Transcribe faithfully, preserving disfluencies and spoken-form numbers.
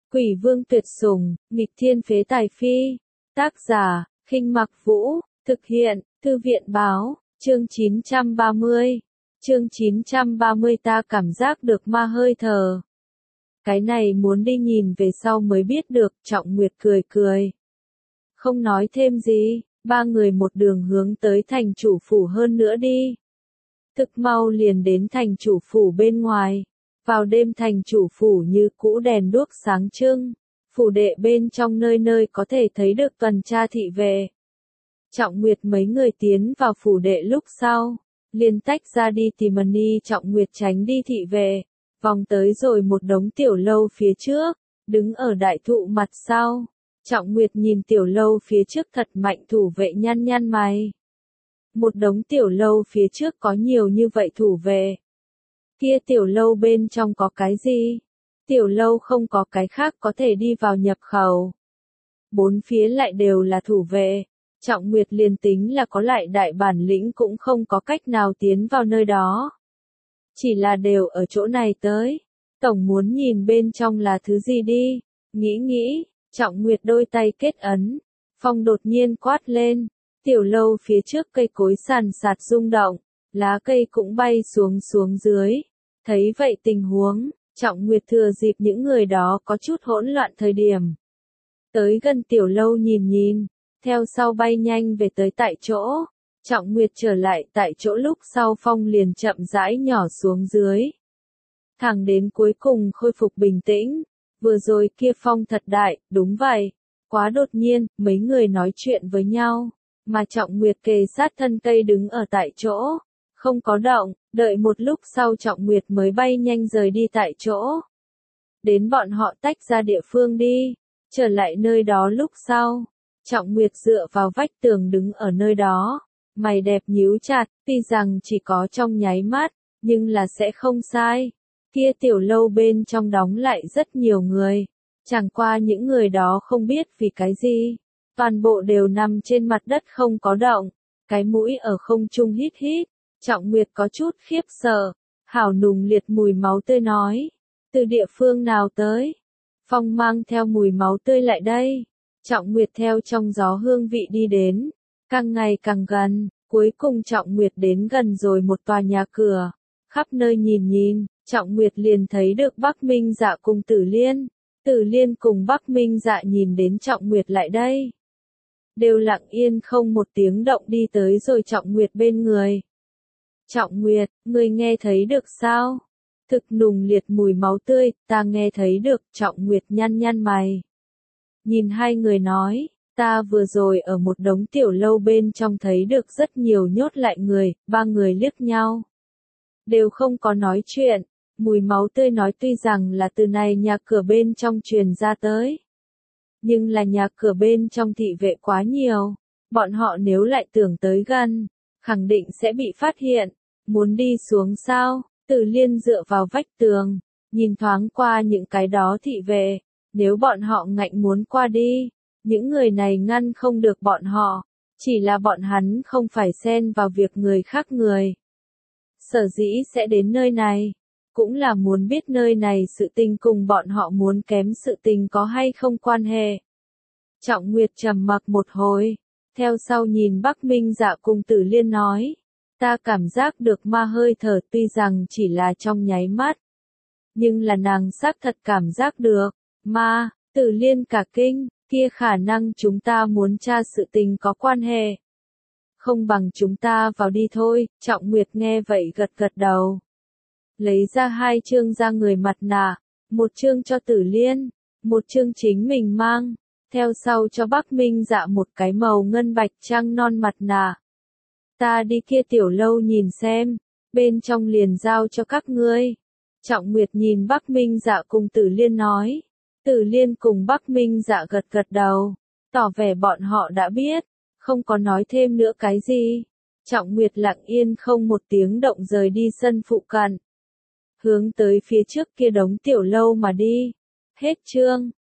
Quỷ vương tuyệt sủng, nghịch thiên phế tài phi. Tác giả, Khinh Mặc Vũ, thực hiện, Thư viện báo, chương chín trăm ba mươi. Chương chín trăm ba mươi ta cảm giác được ma hơi thở. Cái này muốn đi nhìn về sau mới biết được, Trọng Nguyệt cười cười. Không nói thêm gì, ba người một đường hướng tới thành chủ phủ hơn nữa đi. Thực mau liền đến thành chủ phủ bên ngoài. Vào đêm thành chủ phủ như cũ đèn đuốc sáng trưng, phủ đệ bên trong nơi nơi có thể thấy được tuần tra thị vệ. Trọng Nguyệt mấy người tiến vào phủ đệ lúc sau, liền tách ra đi tìm Mani. Trọng Nguyệt tránh đi thị vệ, vòng tới rồi một đống tiểu lâu phía trước, đứng ở đại thụ mặt sau. Trọng Nguyệt nhìn tiểu lâu phía trước thật mạnh thủ vệ nhăn nhăn mày. Một đống tiểu lâu phía trước có nhiều như vậy thủ vệ. Kia tiểu lâu bên trong có cái gì? Tiểu lâu không có cái khác có thể đi vào nhập khẩu. Bốn phía lại đều là thủ vệ. Trọng Nguyệt liền tính là có lại đại bản lĩnh cũng không có cách nào tiến vào nơi đó. Chỉ là đều ở chỗ này tới. Tổng muốn nhìn bên trong là thứ gì đi. Nghĩ nghĩ, Trọng Nguyệt đôi tay kết ấn. Phong đột nhiên quát lên. Tiểu lâu phía trước cây cối sàn sạt rung động. Lá cây cũng bay xuống xuống dưới. Thấy vậy tình huống, Trọng Nguyệt thừa dịp những người đó có chút hỗn loạn thời điểm. Tới gần tiểu lâu nhìn nhìn, theo sau bay nhanh về tới tại chỗ. Trọng Nguyệt trở lại tại chỗ lúc sau phong liền chậm rãi nhỏ xuống dưới. Thẳng đến cuối cùng khôi phục bình tĩnh, vừa rồi kia phong thật đại, đúng vậy. Quá đột nhiên, mấy người nói chuyện với nhau, mà Trọng Nguyệt kề sát thân cây đứng ở tại chỗ. Không có động, đợi một lúc sau Trọng Nguyệt mới bay nhanh rời đi tại chỗ. Đến bọn họ tách ra địa phương đi, trở lại nơi đó lúc sau. Trọng Nguyệt dựa vào vách tường đứng ở nơi đó, mày đẹp nhíu chặt, tuy rằng chỉ có trong nháy mắt, nhưng là sẽ không sai. Kia tiểu lâu bên trong đóng lại rất nhiều người, chẳng qua những người đó không biết vì cái gì. Toàn bộ đều nằm trên mặt đất không có động, cái mũi ở không trung hít hít. Trọng Nguyệt có chút khiếp sợ, hảo nùng liệt mùi máu tươi nói. Từ địa phương nào tới? Phong mang theo mùi máu tươi lại đây. Trọng Nguyệt theo trong gió hương vị đi đến, càng ngày càng gần, cuối cùng Trọng Nguyệt đến gần rồi một tòa nhà cửa. Khắp nơi nhìn nhìn, Trọng Nguyệt liền thấy được Bắc Minh Dạ cùng Tử Liên. Tử Liên cùng Bắc Minh Dạ nhìn đến Trọng Nguyệt lại đây. Đều lặng yên không một tiếng động đi tới rồi Trọng Nguyệt bên người. Trọng Nguyệt, ngươi nghe thấy được sao? Thực nùng liệt mùi máu tươi, ta nghe thấy được. Trọng Nguyệt nhăn nhăn mày. Nhìn hai người nói, ta vừa rồi ở một đống tiểu lâu bên trong thấy được rất nhiều nhốt lại người, ba người liếc nhau. Đều không có nói chuyện, mùi máu tươi nói tuy rằng là từ này nhà cửa bên trong truyền ra tới. Nhưng là nhà cửa bên trong thị vệ quá nhiều, bọn họ nếu lại tưởng tới gần, khẳng định sẽ bị phát hiện. Muốn đi xuống sao? Tử Liên dựa vào vách tường, nhìn thoáng qua những cái đó thị vệ, nếu bọn họ ngạnh muốn qua đi, những người này ngăn không được bọn họ, chỉ là bọn hắn không phải xen vào việc người khác người. Sở dĩ sẽ đến nơi này, cũng là muốn biết nơi này sự tình cùng bọn họ muốn kém sự tình có hay không quan hệ. Trọng Nguyệt trầm mặc một hồi, theo sau nhìn Bắc Minh Dạ cùng Tử Liên nói. Ta cảm giác được ma hơi thở tuy rằng chỉ là trong nháy mắt. Nhưng là nàng xác thật cảm giác được. Ma, Tử Liên cả kinh, kia khả năng chúng ta muốn tra sự tình có quan hệ. Không bằng chúng ta vào đi thôi. Trọng Nguyệt nghe vậy gật gật đầu. Lấy ra hai chương ra người mặt nạ. Một chương cho Tử Liên, một chương chính mình mang. Theo sau cho Bắc Minh Dạ một cái màu ngân bạch trăng non mặt nạ. Ta đi kia tiểu lâu nhìn xem, bên trong liền giao cho các ngươi. Trọng Nguyệt nhìn Bắc Minh Dạ cùng Tử Liên nói. Tử Liên cùng Bắc Minh Dạ gật gật đầu, tỏ vẻ bọn họ đã biết, không có nói thêm nữa cái gì. Trọng Nguyệt lặng yên không một tiếng động rời đi sân phụ cận. Hướng tới phía trước kia đống tiểu lâu mà đi. Hết chương.